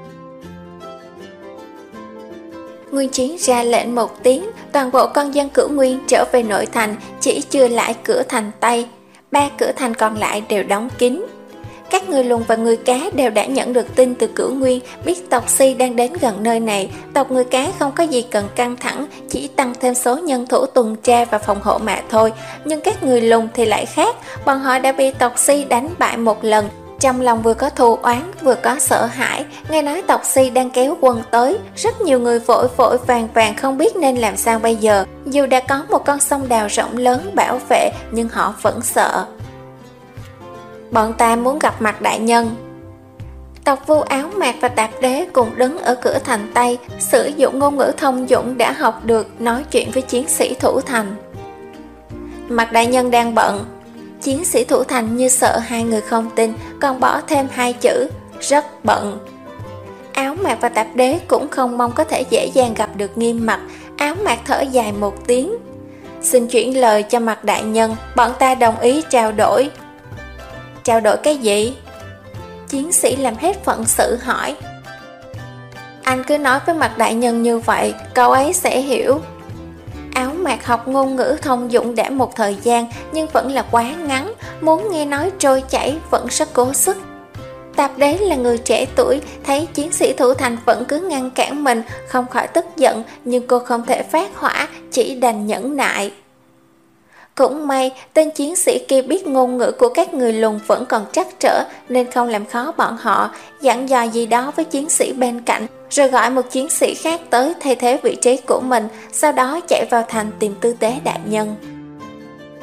Nguyên Chiến ra lệnh một tiếng, toàn bộ con dân Cửu Nguyên trở về nội thành, chỉ chưa lại cửa thành Tây. Ba cửa thành còn lại đều đóng kín. Các người lùn và người cá đều đã nhận được tin từ Cửu Nguyên, biết tộc Si đang đến gần nơi này. Tộc người cá không có gì cần căng thẳng, chỉ tăng thêm số nhân thủ tuần tra và phòng hộ mà thôi. Nhưng các người lùn thì lại khác, bọn họ đã bị tộc Si đánh bại một lần. Trong lòng vừa có thù oán, vừa có sợ hãi, nghe nói tộc Si đang kéo quân tới, rất nhiều người vội vội vàng vàng không biết nên làm sao bây giờ. Dù đã có một con sông đào rộng lớn bảo vệ, nhưng họ vẫn sợ. Bọn ta muốn gặp mặt đại nhân. Tộc Vu Áo Mạc và Tạp Đế cùng đứng ở cửa thành Tây, sử dụng ngôn ngữ thông dụng đã học được, nói chuyện với chiến sĩ thủ thành. Mặt đại nhân đang bận. Chiến sĩ thủ thành như sợ hai người không tin, còn bỏ thêm hai chữ, rất bận. Áo Mạc và Tạp Đế cũng không mong có thể dễ dàng gặp được Nghiêm Mặc. Áo Mạc thở dài một tiếng. Xin chuyển lời cho Mặt đại nhân, bọn ta đồng ý trao đổi. Trao đổi cái gì? Chiến sĩ làm hết phận sự hỏi. Anh cứ nói với Mặt đại nhân như vậy, cậu ấy sẽ hiểu. Áo Mạc học ngôn ngữ thông dụng đã một thời gian, nhưng vẫn là quá ngắn, muốn nghe nói trôi chảy vẫn rất cố sức. Tạp Đế là người trẻ tuổi, thấy chiến sĩ thủ thành vẫn cứ ngăn cản mình, không khỏi tức giận, nhưng cô không thể phát hỏa, chỉ đành nhẫn nại. Cũng may, tên chiến sĩ kia biết ngôn ngữ của các người lùn vẫn còn trắc trở nên không làm khó bọn họ, dặn dò gì đó với chiến sĩ bên cạnh, rồi gọi một chiến sĩ khác tới thay thế vị trí của mình, sau đó chạy vào thành tìm tư tế đại nhân.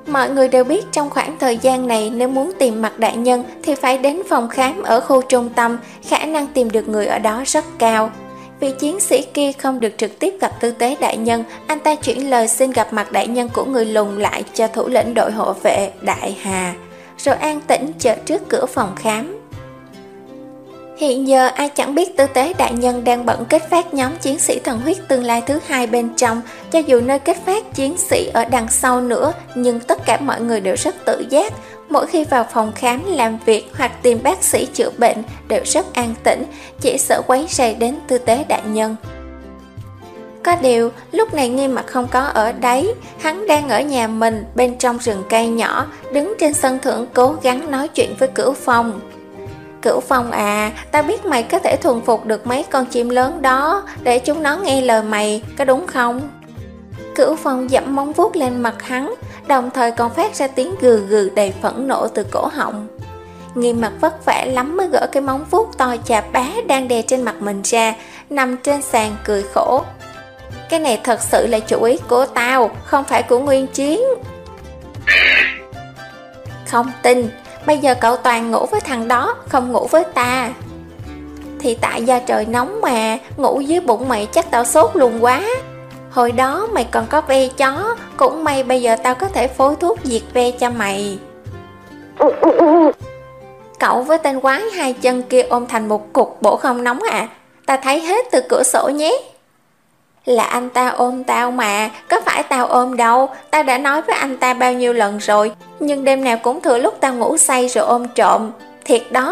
Mọi người đều biết trong khoảng thời gian này nếu muốn tìm mặt đại nhân thì phải đến phòng khám ở khu trung tâm, khả năng tìm được người ở đó rất cao. Vì chiến sĩ kia không được trực tiếp gặp tư tế đại nhân, anh ta chuyển lời xin gặp mặt đại nhân của người lùn lại cho thủ lĩnh đội hộ vệ Đại Hà, rồi an tĩnh chờ trước cửa phòng khám. Hiện giờ ai chẳng biết tư tế đại nhân đang bận kết phát nhóm chiến sĩ thần huyết tương lai thứ hai bên trong, cho dù nơi kết phát chiến sĩ ở đằng sau nữa, nhưng tất cả mọi người đều rất tự giác. Mỗi khi vào phòng khám làm việc hoặc tìm bác sĩ chữa bệnh đều rất an tĩnh, chỉ sợ quấy rầy đến tư tế đại nhân. Có điều, lúc này Nghiêm Mặc không có ở đấy, hắn đang ở nhà mình bên trong rừng cây nhỏ, đứng trên sân thượng cố gắng nói chuyện với Cửu Phong. Cửu Phong à, tao biết mày có thể thuần phục được mấy con chim lớn đó, để chúng nó nghe lời mày, có đúng không? Cửu Phong dẫm móng vuốt lên mặt hắn, đồng thời còn phát ra tiếng gừ gừ đầy phẫn nộ từ cổ họng. Nghiêm Mặc vất vả lắm mới gỡ cái móng vuốt to chà bá đang đè trên mặt mình ra, nằm trên sàn cười khổ. Cái này thật sự là chủ ý của tao, không phải của Nguyên Chiến. Không tin, bây giờ cậu toàn ngủ với thằng đó, không ngủ với ta. Thì tại do trời nóng mà, ngủ dưới bụng mày chắc tao sốt luôn quá. Hồi đó mày còn có ve chó, cũng may bây giờ tao có thể phối thuốc diệt ve cho mày. Cậu với tên quái hai chân kia ôm thành một cục bộ không nóng à? Ta thấy hết từ cửa sổ nhé. Là anh ta ôm tao mà, có phải tao ôm đâu, tao đã nói với anh ta bao nhiêu lần rồi, nhưng đêm nào cũng thừa lúc tao ngủ say rồi ôm trộm, thiệt đó.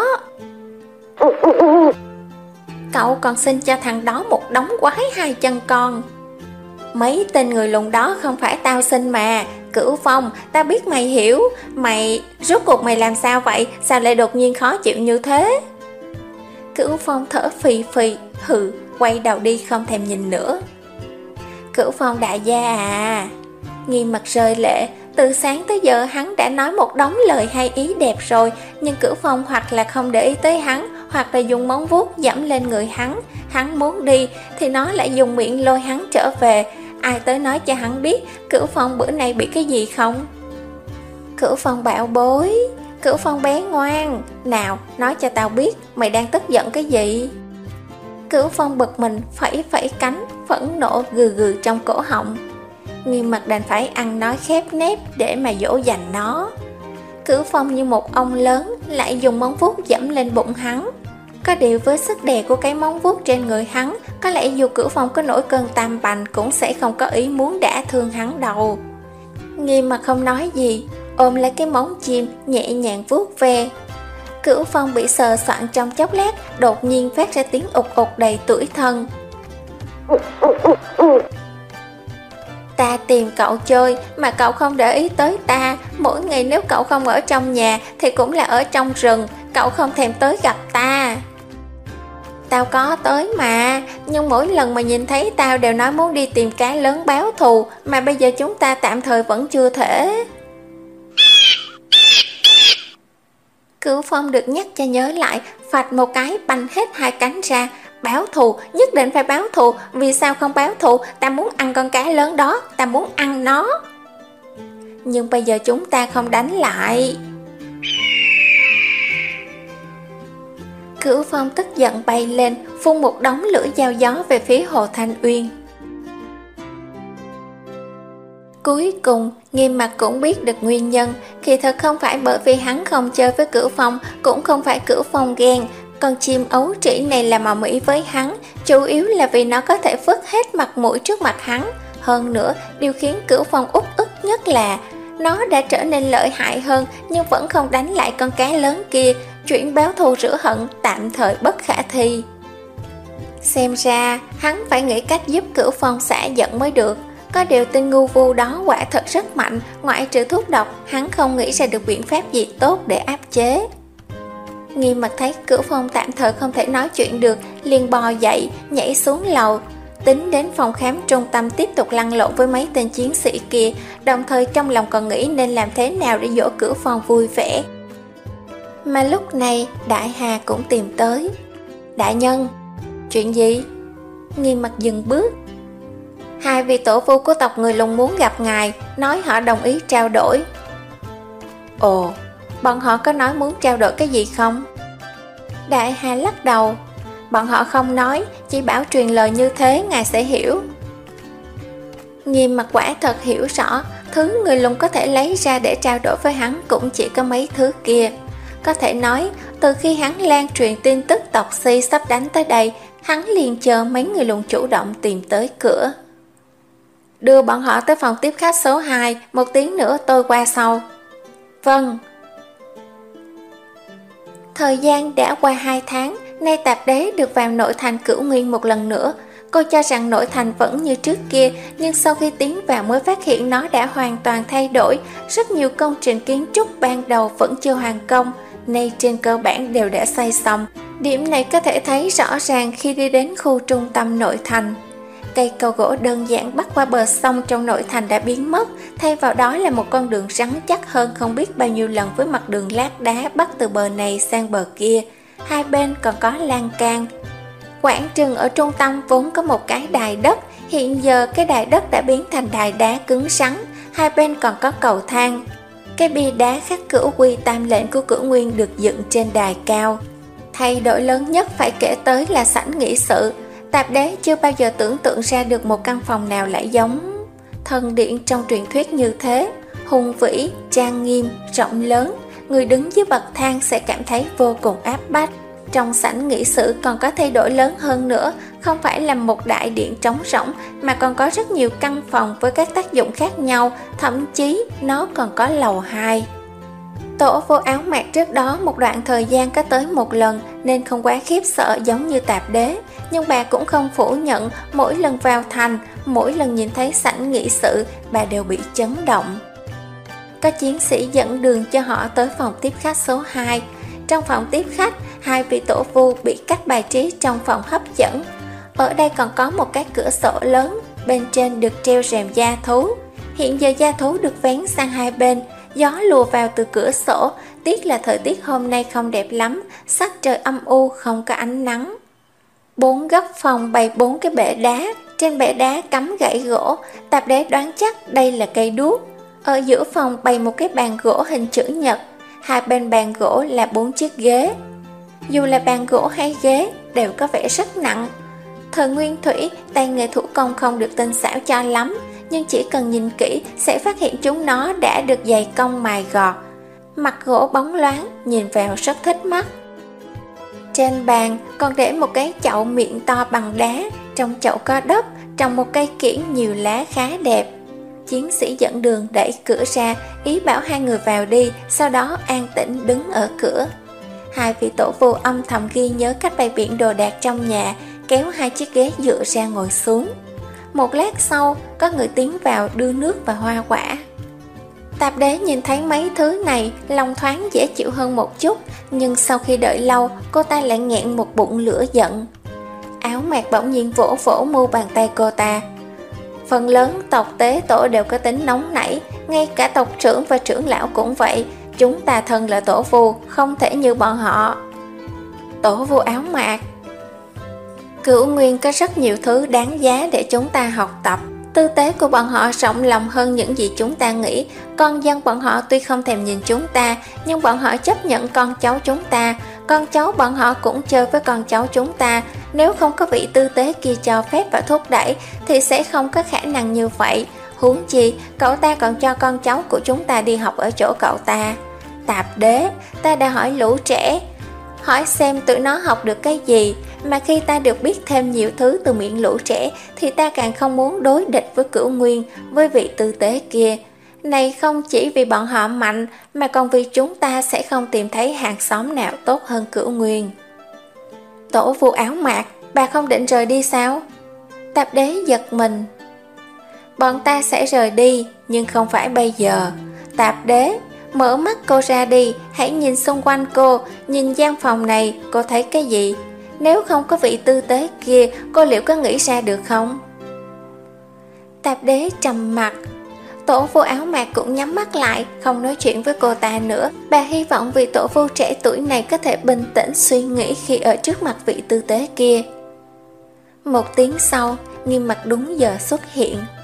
Cậu còn xin cho thằng đó một đống quái hai chân con. Mấy tên người lùn đó không phải tao xin mà. Cửu Phong, tao biết mày hiểu. Mày, rốt cuộc mày làm sao vậy? Sao lại đột nhiên khó chịu như thế? Cửu Phong thở phì phì, hừ, quay đầu đi không thèm nhìn nữa. Cửu Phong đại gia à. Nghiêm Mặt rơi lệ. Từ sáng tới giờ hắn đã nói một đống lời hay ý đẹp rồi, nhưng Cửu Phong hoặc là không để ý tới hắn, hoặc là dùng móng vuốt dẫm lên người hắn. Hắn muốn đi thì nó lại dùng miệng lôi hắn trở về. Ai tới nói cho hắn biết Cửu Phong bữa nay bị cái gì không? Cửu Phong bạo bối, Cửu Phong bé ngoan, nào nói cho tao biết mày đang tức giận cái gì? Cửu Phong bực mình phẩy phẩy cánh, phẫn nộ gừ gừ trong cổ họng. Nghiêm Mặt đành phải ăn nói khép nép để mà dỗ dành nó. Cửu Phong như một ông lớn lại dùng móng vuốt dẫm lên bụng hắn. Có điều với sức đè của cái móng vuốt trên người hắn, có lẽ dù Cửu Phong có nổi cơn tam bành cũng sẽ không có ý muốn đả thương hắn đâu. Nghiêm Mặt không nói gì, ôm lấy cái móng chim nhẹ nhàng vuốt ve. Cửu Phong bị sờ soạn trong chốc lát, đột nhiên phát ra tiếng ụt ụt đầy tủi thân. Ta tìm cậu chơi mà cậu không để ý tới ta. Mỗi ngày nếu cậu không ở trong nhà thì cũng là ở trong rừng, cậu không thèm tới gặp ta. Tao có tới mà, nhưng mỗi lần mà nhìn thấy tao đều nói muốn đi tìm cá lớn báo thù, mà bây giờ chúng ta tạm thời vẫn chưa thể. Cửu Phong được nhắc cho nhớ lại, phạch một cái banh hết hai cánh ra. Báo thù, nhất định phải báo thù. Vì sao không báo thù? Ta muốn ăn con cá lớn đó, ta muốn ăn nó. Nhưng bây giờ chúng ta không đánh lại. Cửu Phong tức giận bay lên, phun một đống lửa dao gió về phía Hồ Thanh Uyên. Cuối cùng, Nghiêm Mặt cũng biết được nguyên nhân. Kỳ thật không phải bởi vì hắn không chơi với Cửu Phong, cũng không phải Cửu Phong ghen. Con chim ấu trĩ này là màu mỹ với hắn, chủ yếu là vì nó có thể vứt hết mặt mũi trước mặt hắn. Hơn nữa, điều khiến Cửu Phong uất ức nhất là nó đã trở nên lợi hại hơn, nhưng vẫn không đánh lại con cá lớn kia. Chuyện báo thù rửa hận tạm thời bất khả thi. Xem ra hắn phải nghĩ cách giúp Cửu Phong xả giận mới được. Có điều tên ngu vu đó quả thật rất mạnh, ngoại trừ thuốc độc, hắn không nghĩ ra được biện pháp gì tốt để áp chế. Nghiêm Mặt thấy Cửu Phong tạm thời không thể nói chuyện được, liền bò dậy, nhảy xuống lầu, tính đến phòng khám trung tâm tiếp tục lăn lộn với mấy tên chiến sĩ kia, đồng thời trong lòng còn nghĩ nên làm thế nào để dỗ Cửu Phong vui vẻ. Mà lúc này Đại Hà cũng tìm tới. Đại nhân, chuyện gì? Nghiêm Mặt dừng bước. Hai vị tổ vu của tộc người lùn muốn gặp ngài, nói họ đồng ý trao đổi. Ồ, bọn họ có nói muốn trao đổi cái gì không? Đại Hà lắc đầu. Bọn họ không nói, chỉ bảo truyền lời như thế ngài sẽ hiểu. Nghiêm Mặt quả thật hiểu rõ, thứ người lùn có thể lấy ra để trao đổi với hắn cũng chỉ có mấy thứ kia. Có thể nói, từ khi hắn lan truyền tin tức tộc Si sắp đánh tới đây, hắn liền chờ mấy người lùn chủ động tìm tới cửa. Đưa bọn họ tới phòng tiếp khách số hai, một tiếng nữa tôi qua sau. Vâng. Thời gian đã qua hai tháng, nay Tạp Đế được vào nội thành Cửu Nguyên một lần nữa. Cô cho rằng nội thành vẫn như trước kia, nhưng sau khi tiến vào mới phát hiện nó đã hoàn toàn thay đổi. Rất nhiều công trình kiến trúc ban đầu vẫn chưa hoàn công, nay trên cơ bản đều đã xây xong. Điểm này có thể thấy rõ ràng khi đi đến khu trung tâm nội thành. Cây cầu gỗ đơn giản bắc qua bờ sông trong nội thành đã biến mất, thay vào đó là một con đường rắn chắc hơn không biết bao nhiêu lần với mặt đường lát đá bắc từ bờ này sang bờ kia. Hai bên còn có lan can. Quảng trường ở trung tâm vốn có một cái đài đất, hiện giờ cái đài đất đã biến thành đài đá cứng rắn, hai bên còn có cầu thang. Cái bia đá khắc cửu quy tam lệnh của Cửu Nguyên được dựng trên đài cao. Thay đổi lớn nhất phải kể tới là sảnh nghị sự. Tạp Đế chưa bao giờ tưởng tượng ra được một căn phòng nào lại giống thần điện trong truyền thuyết như thế. Hùng vĩ, trang nghiêm, rộng lớn, người đứng dưới bậc thang sẽ cảm thấy vô cùng áp bách. Trong sảnh nghị sự còn có thay đổi lớn hơn nữa, không phải là một đại điện trống rỗng mà còn có rất nhiều căn phòng với các tác dụng khác nhau, thậm chí nó còn có lầu hai. Tổ Vô Áo Mạc trước đó một đoạn thời gian có tới một lần nên không quá khiếp sợ giống như Tạp Đế, nhưng bà cũng không phủ nhận mỗi lần vào thành, mỗi lần nhìn thấy sảnh nghị sự, bà đều bị chấn động. Có chiến sĩ dẫn đường cho họ tới phòng tiếp khách số hai. Trong phòng tiếp khách, hai vị tổ vu bị các bài trí trong phòng hấp dẫn. Ở đây còn có một cái cửa sổ lớn, bên trên được treo rèm da thú. Hiện giờ da thú được vén sang hai bên, gió lùa vào từ cửa sổ. Tiếc là thời tiết hôm nay không đẹp lắm, sắc trời âm u không có ánh nắng. Bốn góc phòng bày bốn cái bệ đá, trên bệ đá cắm gậy gỗ. Tạp Đế đoán chắc đây là cây đuốc. Ở giữa phòng bày một cái bàn gỗ hình chữ nhật, hai bên bàn gỗ là bốn chiếc ghế. Dù là bàn gỗ hay ghế đều có vẻ rất nặng. Thời Nguyên Thủy, tay nghề thủ công không được tinh xảo cho lắm, nhưng chỉ cần nhìn kỹ sẽ phát hiện chúng nó đã được dày công mài gọt. Mặt gỗ bóng loáng, nhìn vào rất thích mắt. Trên bàn còn để một cái chậu miệng to bằng đá, trong chậu có đất, trồng một cây kiểng nhiều lá khá đẹp. Chiến sĩ dẫn đường đẩy cửa ra, ý bảo hai người vào đi, sau đó an tĩnh đứng ở cửa. Hai vị tổ vu âm thầm ghi nhớ cách bày biện đồ đạc trong nhà, kéo hai chiếc ghế dựa ra ngồi xuống. Một lát sau, có người tiến vào đưa nước và hoa quả. Tạp Đế nhìn thấy mấy thứ này, lòng thoáng dễ chịu hơn một chút, nhưng sau khi đợi lâu, cô ta lại nghẹn một bụng lửa giận. Áo Mạc bỗng nhiên vỗ vỗ mu bàn tay cô ta. Phần lớn tộc tế tổ đều có tính nóng nảy, ngay cả tộc trưởng và trưởng lão cũng vậy. Chúng ta thân là tổ vu, không thể như bọn họ. Tổ vu Áo Mạc. Cửu Nguyên có rất nhiều thứ đáng giá để chúng ta học tập. Tư tế của bọn họ rộng lòng hơn những gì chúng ta nghĩ. Con dân bọn họ tuy không thèm nhìn chúng ta, nhưng bọn họ chấp nhận con cháu chúng ta. Con cháu bọn họ cũng chơi với con cháu chúng ta. Nếu không có vị tư tế kia cho phép và thúc đẩy thì sẽ không có khả năng như vậy. Huống chi, cậu ta còn cho con cháu của chúng ta đi học ở chỗ cậu ta. Tạp Đế, ta đã hỏi lũ trẻ, hỏi xem tụi nó học được cái gì, mà khi ta được biết thêm nhiều thứ từ miệng lũ trẻ thì ta càng không muốn đối địch với Cửu Nguyên, với vị tư tế kia. Này không chỉ vì bọn họ mạnh, mà còn vì chúng ta sẽ không tìm thấy hàng xóm nào tốt hơn Cửu Nguyên. Tổ vu Áo Mạc, bà không định rời đi sao? Tạp Đế giật mình. Bọn ta sẽ rời đi, nhưng không phải bây giờ. Tạp Đế, mở mắt cô ra đi, hãy nhìn xung quanh cô, nhìn gian phòng này, cô thấy cái gì? Nếu không có vị tư tế kia, cô liệu có nghĩ ra được không? Tạp Đế trầm mặt. Tổ vu Áo Mạc cũng nhắm mắt lại, không nói chuyện với cô ta nữa. Bà hy vọng vị tổ vu trẻ tuổi này có thể bình tĩnh suy nghĩ khi ở trước mặt vị tư tế kia. Một tiếng sau, Nghiêm Mặt đúng giờ xuất hiện.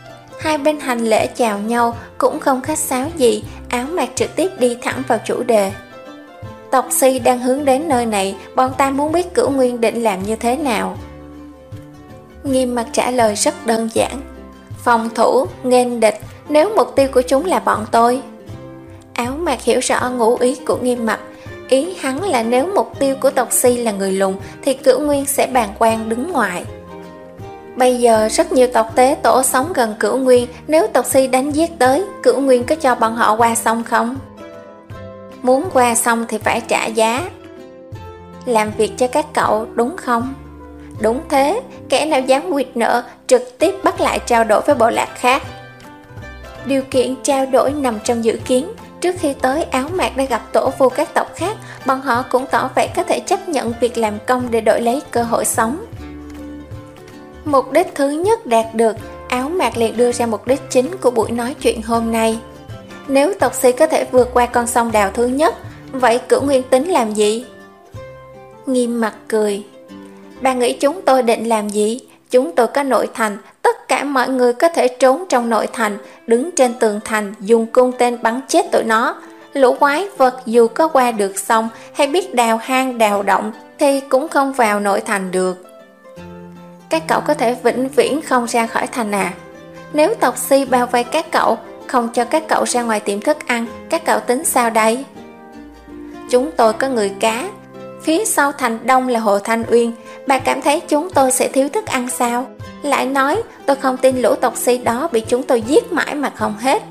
Hai bên hành lễ chào nhau, cũng không khách sáo gì, Áo Mạc trực tiếp đi thẳng vào chủ đề. Tộc Si đang hướng đến nơi này, bọn ta muốn biết Cửu Nguyên định làm như thế nào. Nghiêm Mặt trả lời rất đơn giản: phòng thủ, nghênh địch, nếu mục tiêu của chúng là bọn tôi. Áo Mạc hiểu rõ ngụ ý của Nghiêm Mặt, ý hắn là nếu mục tiêu của tộc Si là người lùn thì Cửu Nguyên sẽ bàng quan đứng ngoài. Bây giờ rất nhiều tộc tế tổ sống gần Cửu Nguyên, nếu tộc Si đánh giết tới, Cửu Nguyên có cho bọn họ qua sông không? Muốn qua sông thì phải trả giá. Làm việc cho các cậu đúng không? Đúng thế, kẻ nào dám quỵt nợ trực tiếp bắt lại trao đổi với bộ lạc khác. Điều kiện trao đổi nằm trong dự kiến. Trước khi tới, Áo Mạc đã gặp tổ vu các tộc khác, bọn họ cũng tỏ vẻ có thể chấp nhận việc làm công để đổi lấy cơ hội sống. Mục đích thứ nhất đạt được, Áo Mạc liền đưa ra mục đích chính của buổi nói chuyện hôm nay. Nếu tộc Si có thể vượt qua con sông đào thứ nhất, vậy Cửu Nguyên tính làm gì? Nghiêm Mặt cười: bà nghĩ chúng tôi định làm gì? Chúng tôi có nội thành, tất cả mọi người có thể trốn trong nội thành, đứng trên tường thành dùng cung tên bắn chết tụi nó. Lũ quái vật dù có qua được sông hay biết đào hang đào động thì cũng không vào nội thành được. Các cậu có thể vĩnh viễn không ra khỏi thành à? Nếu tộc Si bao vây các cậu, không cho các cậu ra ngoài tìm thức ăn, các cậu tính sao đây? Chúng tôi có người cá, phía sau thành đông là hồ Thanh Uyên, bà cảm thấy chúng tôi sẽ thiếu thức ăn sao? Lại nói, tôi không tin lũ tộc Si đó bị chúng tôi giết mãi mà không hết.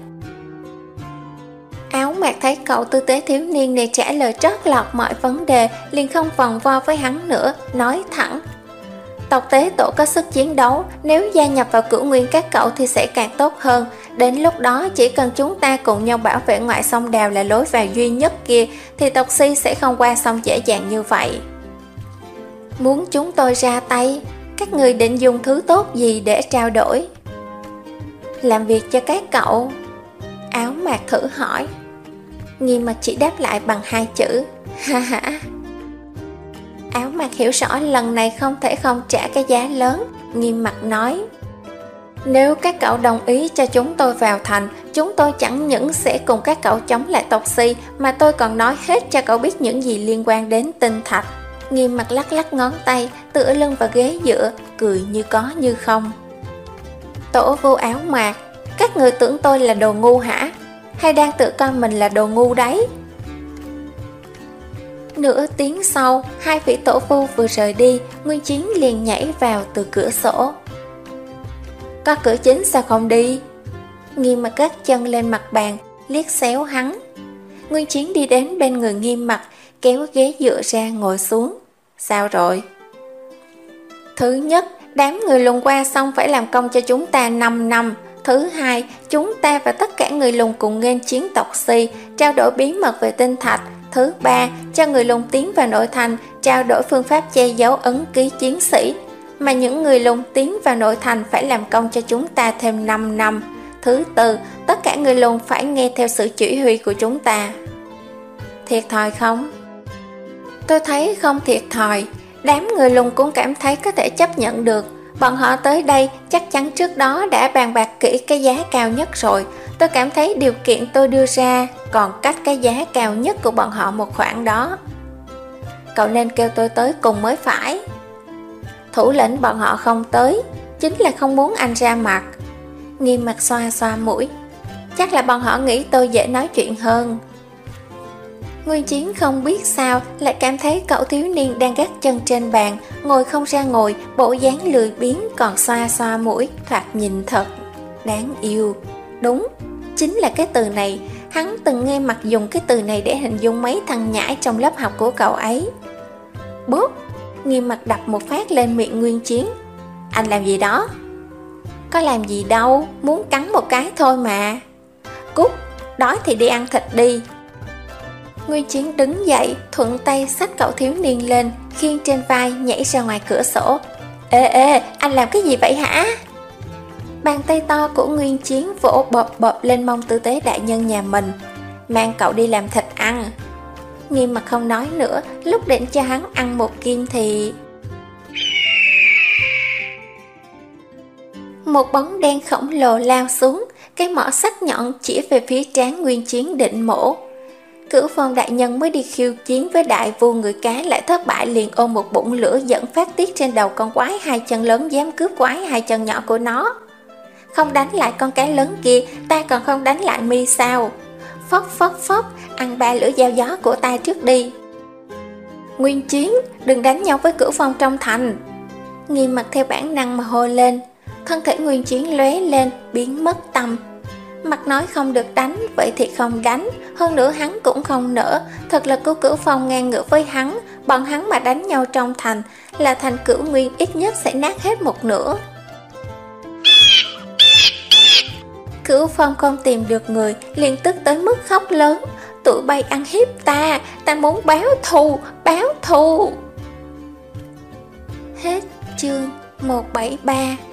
Áo Mạc thấy cậu tư tế thiếu niên này trả lời trót lọt mọi vấn đề, liền không vòng vo với hắn nữa, nói thẳng: tộc tế tổ có sức chiến đấu, nếu gia nhập vào Cửu Nguyên các cậu thì sẽ càng tốt hơn. Đến lúc đó chỉ cần chúng ta cùng nhau bảo vệ ngoại sông đào là lối vào duy nhất kia, thì tộc Si sẽ không qua sông dễ dàng như vậy. Muốn chúng tôi ra tay, các người định dùng thứ tốt gì để trao đổi? Làm việc cho các cậu. Áo Mạc thử hỏi. Nghiêm Mặt chỉ đáp lại bằng hai chữ: ha ha. Áo Mạc hiểu rõ lần này không thể không trả cái giá lớn. Nghiêm Mặt nói: nếu các cậu đồng ý cho chúng tôi vào thành, chúng tôi chẳng những sẽ cùng các cậu chống lại tộc Si, mà tôi còn nói hết cho cậu biết những gì liên quan đến tinh thạch. Nghiêm Mặt lắc lắc ngón tay, tựa lưng vào ghế dựa, cười như có như không. Tổ vu Áo Mạc, các người tưởng tôi là đồ ngu hả? Hay đang tự coi mình là đồ ngu đấy? Nửa tiếng sau, hai vị tổ vu vừa rời đi, Nguyên Chiến liền nhảy vào từ cửa sổ. Có cửa chính sao không đi? Nghiêm Mặt gác chân lên mặt bàn, liếc xéo hắn. Nguyên Chiến đi đến bên người Nghiêm Mặt, kéo ghế dựa ra ngồi xuống. Sao rồi? Thứ nhất, đám người lùn qua sông phải làm công cho chúng ta năm năm. Thứ hai, chúng ta và tất cả người lùn cùng nghênh chiến tộc Si, trao đổi bí mật về tinh thạch. Thứ ba, cho người lùn tiến vào nội thành, trao đổi phương pháp che giấu ấn ký chiến sĩ. Mà những người lùn tiến vào nội thành phải làm công cho chúng ta thêm năm năm. Thứ tư, tất cả người lùn phải nghe theo sự chỉ huy của chúng ta. Thiệt thòi không? Tôi thấy không thiệt thòi. Đám người lùn cũng cảm thấy có thể chấp nhận được. Bọn họ tới đây chắc chắn trước đó đã bàn bạc kỹ cái giá cao nhất rồi. Tôi cảm thấy điều kiện tôi đưa ra còn cách cái giá cao nhất của bọn họ một khoảng đó. Cậu nên kêu tôi tới cùng mới phải. Thủ lĩnh bọn họ không tới, chính là không muốn anh ra mặt. Nghiêm Mặt xoa xoa mũi. Chắc là bọn họ nghĩ tôi dễ nói chuyện hơn. Nguyên Chiến không biết sao lại cảm thấy cậu thiếu niên đang gác chân trên bàn, ngồi không ra ngồi, bộ dáng lười biếng còn xoa xoa mũi, thoạt nhìn thật đáng yêu. Đúng, chính là cái từ này. Hắn từng nghe Mặt dùng cái từ này để hình dung mấy thằng nhãi trong lớp học của cậu ấy. Bốp! Nghiêm Mặt đập một phát lên miệng Nguyên Chiến. Anh làm gì đó? Có làm gì đâu, muốn cắn một cái thôi mà. Cút, đói thì đi ăn thịt đi. Nguyên Chiến đứng dậy, thuận tay xách cậu thiếu niên lên, khiêng trên vai nhảy ra ngoài cửa sổ. Ê ê, anh làm cái gì vậy hả? Bàn tay to của Nguyên Chiến vỗ bộp bộp lên mông tư tế đại nhân nhà mình. Mang cậu đi làm thịt ăn. Nghiêm Mặt không nói nữa, lúc định cho hắn ăn một kim thì... Một bóng đen khổng lồ lao xuống, cái mỏ sắc nhọn chỉ về phía trán Nguyên Chiến định mổ. Cửu Phong đại nhân mới đi khiêu chiến với đại vua người cá lại thất bại, liền ôm một bụng lửa giận phát tiết trên đầu con quái hai chân lớn dám cướp quái hai chân nhỏ của nó. Không đánh lại con cá lớn kia, ta còn không đánh lại mi sao? Phốc phốc phốc, ăn ba lưỡi dao gió của ta trước đi. Nguyên Chiến, đừng đánh nhau với Cửu Phong trong thành. Nghiêm Mặt theo bản năng mà hô lên. Thân thể Nguyên Chiến lóe lên, biến mất tăm. Mặt nói không được đánh, vậy thì không đánh. Hơn nữa hắn cũng không nỡ. Thật là cô Cửu Phong ngang ngửa với hắn. Bọn hắn mà đánh nhau trong thành, là thành Cửu Nguyên ít nhất sẽ nát hết một nửa. Cửu Phong không tìm được người, liền tức tới mức khóc lớn. Tụi bay ăn hiếp ta, ta muốn báo thù, báo thù. Hết chương một trăm bảy mươi ba.